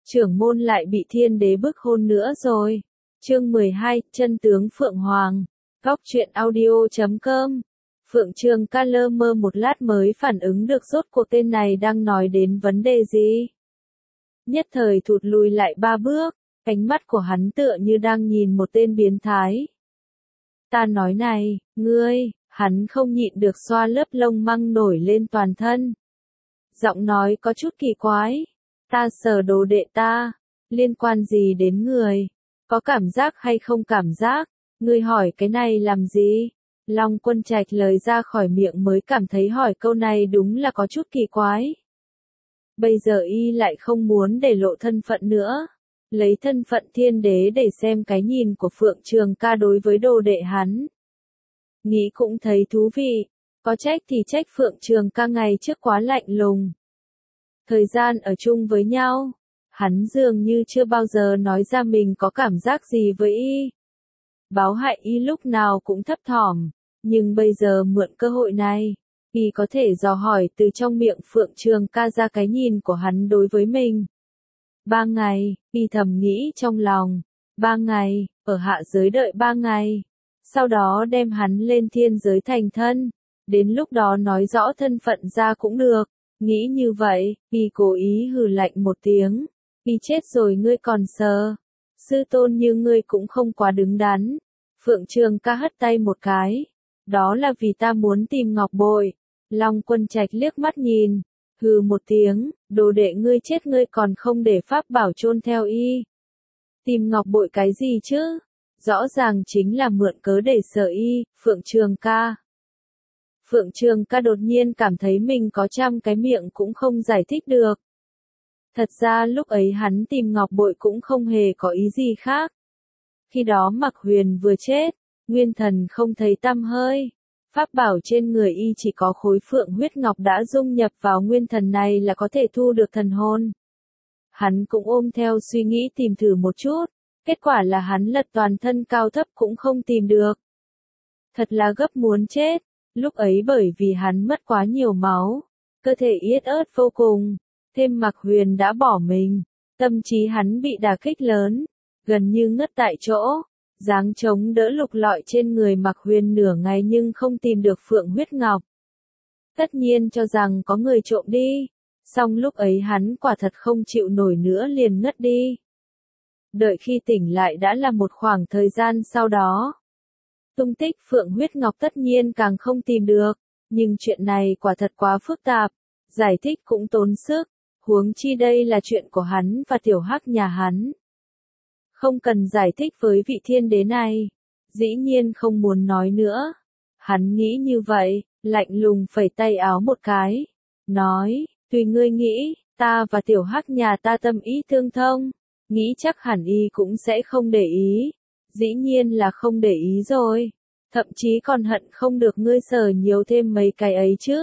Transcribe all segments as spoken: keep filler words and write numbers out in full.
Trưởng môn lại bị thiên đế bức hôn nữa rồi. Chương mười hai, chân tướng Phượng Hoàng. Góc truyện audio chấm com. Phượng Trường ca lơ mơ một lát mới phản ứng được rốt cuộc tên này đang nói đến vấn đề gì. Nhất thời thụt lùi lại ba bước, ánh mắt của hắn tựa như đang nhìn một tên biến thái. Ta nói này, ngươi, hắn không nhịn được xoa lớp lông măng nổi lên toàn thân. Giọng nói có chút kỳ quái. Ta sờ đồ đệ ta, liên quan gì đến người? Có cảm giác hay không cảm giác? Ngươi hỏi cái này làm gì? Long Quân Trạch lời ra khỏi miệng mới cảm thấy hỏi câu này đúng là có chút kỳ quái. Bây giờ y lại không muốn để lộ thân phận nữa. Lấy thân phận thiên đế để xem cái nhìn của Phượng Trường ca đối với đồ đệ hắn. Nghĩ cũng thấy thú vị. Có trách thì trách Phượng Trường ca ngày trước quá lạnh lùng. Thời gian ở chung với nhau, hắn dường như chưa bao giờ nói ra mình có cảm giác gì với y. Báo hại y lúc nào cũng thấp thỏm, nhưng bây giờ mượn cơ hội này, y có thể dò hỏi từ trong miệng Phượng Trường ca ra cái nhìn của hắn đối với mình. Ba ngày, y thầm nghĩ trong lòng, ba ngày, ở hạ giới đợi ba ngày, sau đó đem hắn lên thiên giới thành thân, đến lúc đó nói rõ thân phận ra cũng được. Nghĩ như vậy, y cố ý hừ lạnh một tiếng. Y chết rồi ngươi còn sờ. Sư tôn như ngươi cũng không quá đứng đắn. Phượng Trường ca hất tay một cái. Đó là vì ta muốn tìm ngọc bội. Long Quân Trạch liếc mắt nhìn. Hừ một tiếng, đồ đệ ngươi chết ngươi còn không để pháp bảo chôn theo y. Tìm ngọc bội cái gì chứ? Rõ ràng chính là mượn cớ để sợ y, Phượng Trường ca. Phượng Trường ca đột nhiên cảm thấy mình có trăm cái miệng cũng không giải thích được. Thật ra lúc ấy hắn tìm ngọc bội cũng không hề có ý gì khác. Khi đó Mạc Huyền vừa chết, nguyên thần không thấy tăm hơi. Pháp bảo trên người y chỉ có khối phượng huyết ngọc đã dung nhập vào nguyên thần này là có thể thu được thần hồn. Hắn cũng ôm theo suy nghĩ tìm thử một chút, kết quả là hắn lật toàn thân cao thấp cũng không tìm được. Thật là gấp muốn chết. Lúc ấy bởi vì hắn mất quá nhiều máu, cơ thể yết ớt vô cùng, thêm Mạc Huyền đã bỏ mình, tâm trí hắn bị đả kích lớn, gần như ngất tại chỗ, dáng chống đỡ lục lọi trên người Mạc Huyền nửa ngày nhưng không tìm được phượng huyết ngọc. Tất nhiên cho rằng có người trộm đi, song lúc ấy hắn quả thật không chịu nổi nữa liền ngất đi. Đợi khi tỉnh lại đã là một khoảng thời gian sau đó. Tung tích Phượng huyết ngọc tất nhiên càng không tìm được, nhưng chuyện này quả thật quá phức tạp, giải thích cũng tốn sức, huống chi đây là chuyện của hắn và tiểu hắc nhà hắn. Không cần giải thích với vị thiên đế này, dĩ nhiên không muốn nói nữa. Hắn nghĩ như vậy, lạnh lùng phẩy tay áo một cái, nói, tùy ngươi nghĩ, ta và tiểu hắc nhà ta tâm ý tương thông, nghĩ chắc hẳn y cũng sẽ không để ý. Dĩ nhiên là không để ý rồi, thậm chí còn hận không được ngươi sờ nhiều thêm mấy cái ấy chứ.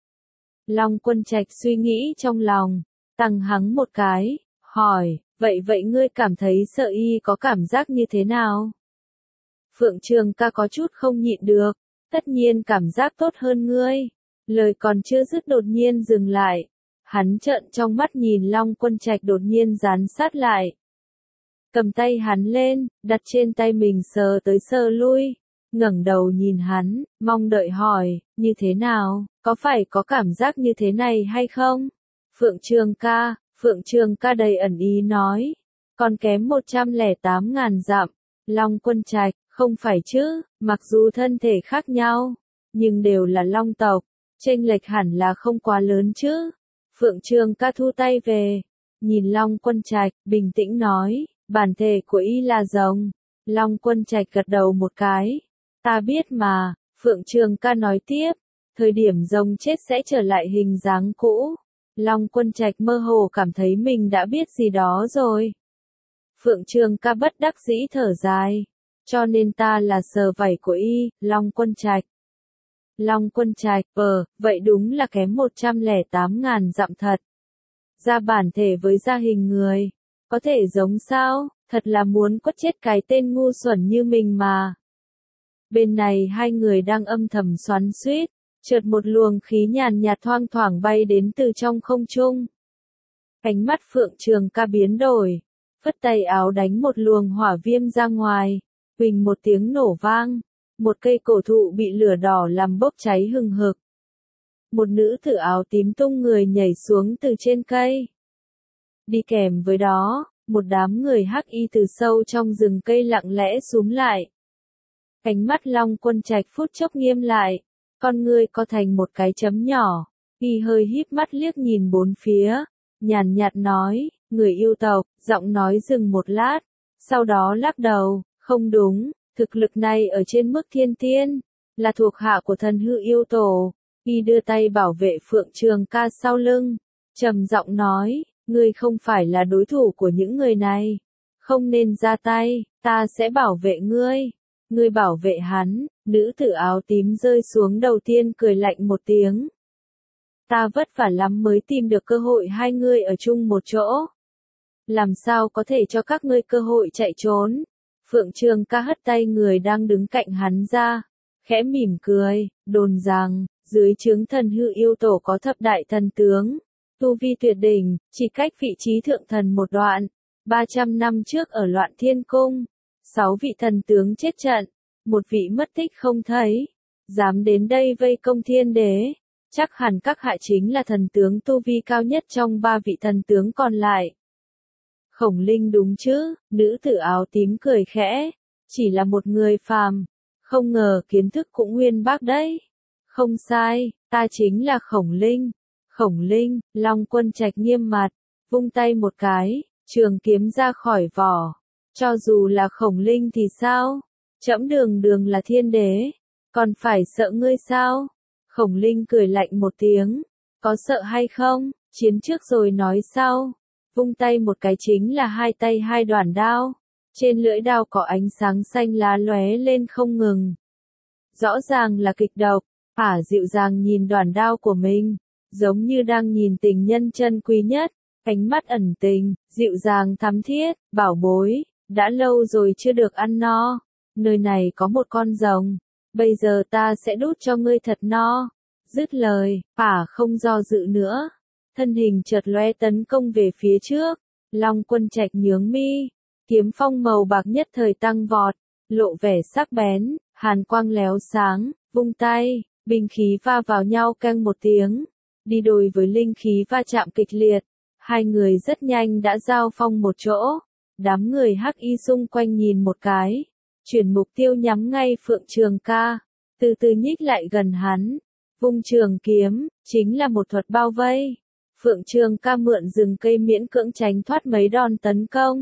Long Quân Trạch suy nghĩ trong lòng, tăng hắng một cái, hỏi, vậy vậy ngươi cảm thấy sợ y có cảm giác như thế nào? Phượng Trường ca có chút không nhịn được, tất nhiên cảm giác tốt hơn ngươi. Lời còn chưa dứt đột nhiên dừng lại, hắn trợn trong mắt nhìn Long Quân Trạch đột nhiên dán sát lại. Cầm tay hắn lên, đặt trên tay mình sờ tới sờ lui, ngẩng đầu nhìn hắn, mong đợi hỏi, như thế nào, có phải có cảm giác như thế này hay không? Phượng Trường ca, Phượng Trường ca đầy ẩn ý nói, còn kém một trăm lẻ tám ngàn dặm, Long Quân Trạch, không phải chứ, mặc dù thân thể khác nhau, nhưng đều là long tộc, chênh lệch hẳn là không quá lớn chứ. Phượng Trường ca thu tay về, nhìn Long Quân Trạch, bình tĩnh nói. Bản thể của y là rồng. Long Quân Trạch gật đầu một cái. Ta biết mà, Phượng Trường ca nói tiếp. Thời điểm rồng chết sẽ trở lại hình dáng cũ. Long Quân Trạch mơ hồ cảm thấy mình đã biết gì đó rồi. Phượng Trường ca bất đắc dĩ thở dài. Cho nên ta là sờ vảy của y, Long Quân Trạch. Long Quân Trạch, ờ, vậy đúng là kém một trăm lẻ tám ngàn dặm thật. Ra bản thể với ra hình người. Có thể giống sao, thật là muốn quất chết cái tên ngu xuẩn như mình mà. Bên này hai người đang âm thầm xoắn xuýt, chợt một luồng khí nhàn nhạt thoang thoảng bay đến từ trong không trung. Ánh mắt Phượng Trường Ca biến đổi, phất tay áo đánh một luồng hỏa viêm ra ngoài, huỳnh một tiếng nổ vang, một cây cổ thụ bị lửa đỏ làm bốc cháy hừng hực. Một nữ tử áo tím tung người nhảy xuống từ trên cây. Đi kèm với đó, một đám người hắc y từ sâu trong rừng cây lặng lẽ xúm lại. Ánh mắt Long Quân Trạch phút chốc nghiêm lại, con ngươi co thành một cái chấm nhỏ, y hơi híp mắt liếc nhìn bốn phía, nhàn nhạt nói, người yêu tộc, giọng nói dừng một lát, sau đó lắc đầu, không đúng, thực lực này ở trên mức thiên tiên, là thuộc hạ của thần hư yêu tổ. Y đưa tay bảo vệ Phượng Trường Ca sau lưng, trầm giọng nói, ngươi không phải là đối thủ của những người này, không nên ra tay, ta sẽ bảo vệ ngươi. Ngươi bảo vệ hắn, nữ tử áo tím rơi xuống đầu tiên cười lạnh một tiếng. Ta vất vả lắm mới tìm được cơ hội hai ngươi ở chung một chỗ. Làm sao có thể cho các ngươi cơ hội chạy trốn? Phượng Trường Ca hất tay người đang đứng cạnh hắn ra, khẽ mỉm cười, đồn rằng, dưới trướng thần hư yêu tổ có thập đại thần tướng, tu vi tuyệt đỉnh, chỉ cách vị trí thượng thần một đoạn. ba trăm năm trước ở Loạn Thiên Cung, sáu vị thần tướng chết trận, một vị mất tích không thấy, dám đến đây vây công thiên đế, chắc hẳn các hạ chính là thần tướng tu vi cao nhất trong ba vị thần tướng còn lại. Khổng Linh đúng chứ? Nữ tử áo tím cười khẽ, chỉ là một người phàm, không ngờ kiến thức cũng uyên bác đấy. Không sai, ta chính là Khổng Linh. Khổng Linh, Long Quân Trạch nghiêm mặt, vung tay một cái, trường kiếm ra khỏi vỏ. Cho dù là Khổng Linh thì sao? Trẫm đường đường là thiên đế, còn phải sợ ngươi sao? Khổng Linh cười lạnh một tiếng, có sợ hay không, chiến trước rồi nói sau. Vung tay một cái chính là hai tay hai đoản đao, trên lưỡi đao có ánh sáng xanh lá lóe lên không ngừng. Rõ ràng là kịch độc, Ả dịu dàng nhìn đoản đao của mình, giống như đang nhìn tình nhân chân quý nhất, ánh mắt ẩn tình, dịu dàng thắm thiết, bảo bối, đã lâu rồi chưa được ăn no, nơi này có một con rồng, bây giờ ta sẽ đút cho ngươi thật no. Dứt lời, Ả không do dự nữa, thân hình chợt lóe tấn công về phía trước. Long Quân Trạch nhướng mi, kiếm phong màu bạc nhất thời tăng vọt, lộ vẻ sắc bén, hàn quang léo sáng, vung tay, binh khí va vào nhau keng một tiếng, đi đôi với linh khí va chạm kịch liệt, hai người rất nhanh đã giao phong một chỗ. Đám người hắc y xung quanh nhìn một cái, chuyển mục tiêu nhắm ngay Phượng Trường Ca, từ từ nhích lại gần hắn, vung trường kiếm, chính là một thuật bao vây. Phượng Trường Ca mượn rừng cây miễn cưỡng tránh thoát mấy đòn tấn công.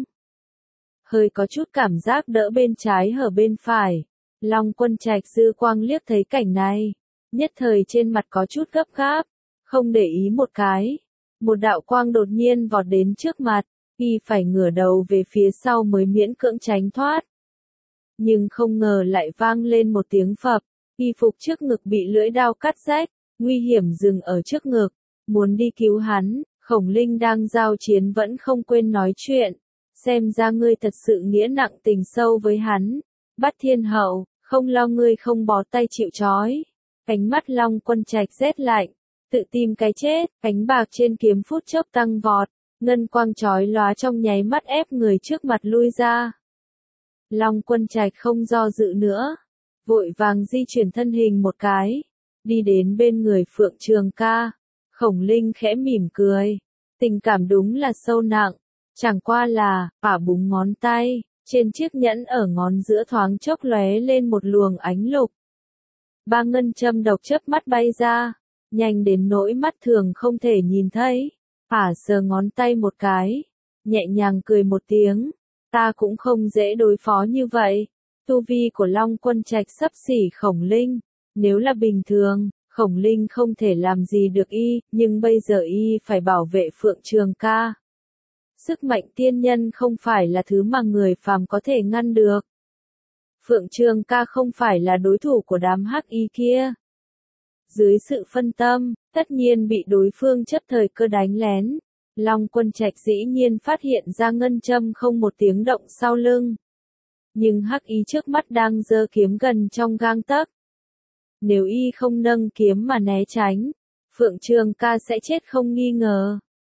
Hơi có chút cảm giác đỡ bên trái hở bên phải. Long Quân Trạch dư quang liếc thấy cảnh này, nhất thời trên mặt có chút gấp gáp, không để ý một cái. Một đạo quang đột nhiên vọt đến trước mặt, y phải ngửa đầu về phía sau mới miễn cưỡng tránh thoát. Nhưng không ngờ lại vang lên một tiếng phập, y phục trước ngực bị lưỡi đao cắt rách, nguy hiểm dừng ở trước ngực. Muốn đi cứu hắn, Khổng Linh đang giao chiến vẫn không quên nói chuyện. Xem ra ngươi thật sự nghĩa nặng tình sâu với hắn. Bắt Thiên Hậu, không lo ngươi không bó tay chịu trói. Ánh mắt Long Quân Trạch rét lạnh, tự tìm cái chết, ánh bạc trên kiếm phút chốc tăng vọt, ngân quang chói lóa trong nháy mắt ép người trước mặt lui ra. Long Quân Trạch không do dự nữa, vội vàng di chuyển thân hình một cái, đi đến bên người Phượng Trường Ca. Khổng Linh khẽ mỉm cười, tình cảm đúng là sâu nặng, chẳng qua là, Ả búng ngón tay, trên chiếc nhẫn ở ngón giữa thoáng chốc lóe lên một luồng ánh lục. Ba ngân châm độc chớp mắt bay ra, nhanh đến nỗi mắt thường không thể nhìn thấy. Ả sờ ngón tay một cái, nhẹ nhàng cười một tiếng, ta cũng không dễ đối phó như vậy. Tu vi của Long Quân Trạch xấp xỉ Khổng Linh, nếu là bình thường, Khổng Linh không thể làm gì được y, nhưng bây giờ y phải bảo vệ Phượng Trường Ca. Sức mạnh tiên nhân không phải là thứ mà người phàm có thể ngăn được. Phượng Trường Ca không phải là đối thủ của đám hắc y kia. Dưới sự phân tâm, tất nhiên bị đối phương chấp thời cơ đánh lén. Long Quân Trạch dĩ nhiên phát hiện ra ngân châm không một tiếng động sau lưng. Nhưng hắc y trước mắt đang giơ kiếm gần trong gang tấc. Nếu y không nâng kiếm mà né tránh, Phượng Trường Ca sẽ chết không nghi ngờ.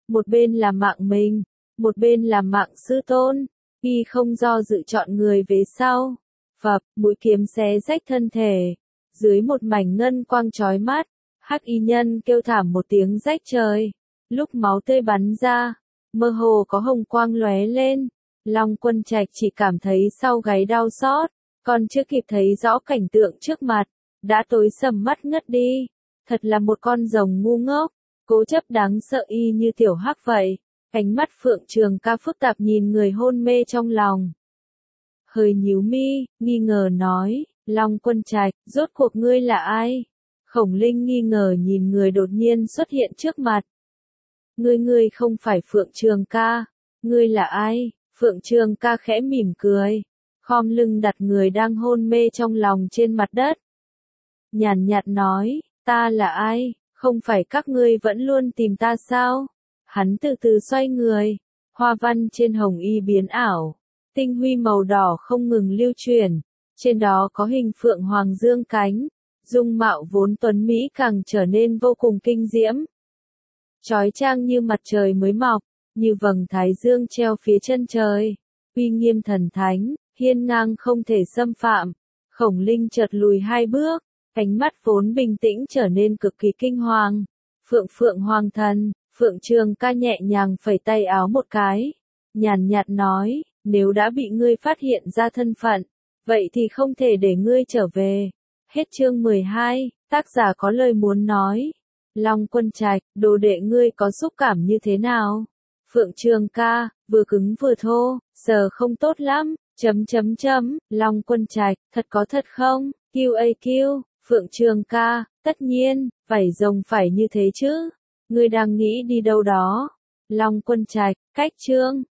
Một bên là mạng mình, một bên là mạng sư tôn. Y không do dự chọn người về sau. Phập, mũi kiếm xé rách thân thể. Dưới một mảnh ngân quang chói mắt, hắc y nhân kêu thảm một tiếng rách trời. Lúc máu tươi bắn ra, mơ hồ có hồng quang lóe lên. Long Quân Trạch chỉ cảm thấy sau gáy đau xót, còn chưa kịp thấy rõ cảnh tượng trước mặt, đã tối sầm mắt ngất đi. Thật là một con rồng ngu ngốc, cố chấp đáng sợ y như tiểu hắc vậy. Ánh mắt Phượng Trường Ca phức tạp nhìn người hôn mê trong lòng. Hơi nhíu mi, nghi ngờ nói, Long Quân Trạch, rốt cuộc ngươi là ai? Khổng Linh nghi ngờ nhìn người đột nhiên xuất hiện trước mặt. Ngươi ngươi không phải Phượng Trường Ca, ngươi là ai? Phượng Trường Ca khẽ mỉm cười, khom lưng đặt người đang hôn mê trong lòng trên mặt đất. Nhàn nhạt nói, ta là ai? Không phải các ngươi vẫn luôn tìm ta sao? Hắn từ từ xoay người, hoa văn trên hồng y biến ảo, tinh huy màu đỏ không ngừng lưu chuyển, trên đó có hình phượng hoàng dương cánh, dung mạo vốn tuấn mỹ càng trở nên vô cùng kinh diễm. Chói chang như mặt trời mới mọc, như vầng thái dương treo phía chân trời, uy nghiêm thần thánh, hiên ngang không thể xâm phạm. Khổng Linh chợt lùi hai bước, ánh mắt vốn bình tĩnh trở nên cực kỳ kinh hoàng. Phượng Phượng Hoàng Thần, Phượng Trường Ca nhẹ nhàng phẩy tay áo một cái, nhàn nhạt nói, nếu đã bị ngươi phát hiện ra thân phận, vậy thì không thể để ngươi trở về. Hết chương mười hai, tác giả có lời muốn nói. Long Quân Trạch, đồ đệ ngươi có xúc cảm như thế nào? Phượng Trường Ca, vừa cứng vừa thô, sờ không tốt lắm, chấm chấm chấm, Long Quân Trạch, thật có thật không? quy a quy, Phượng Trường Ca, tất nhiên, vảy rồng phải như thế chứ. Ngươi đang nghĩ đi đâu đó? Long Quân Trạch, cách chương.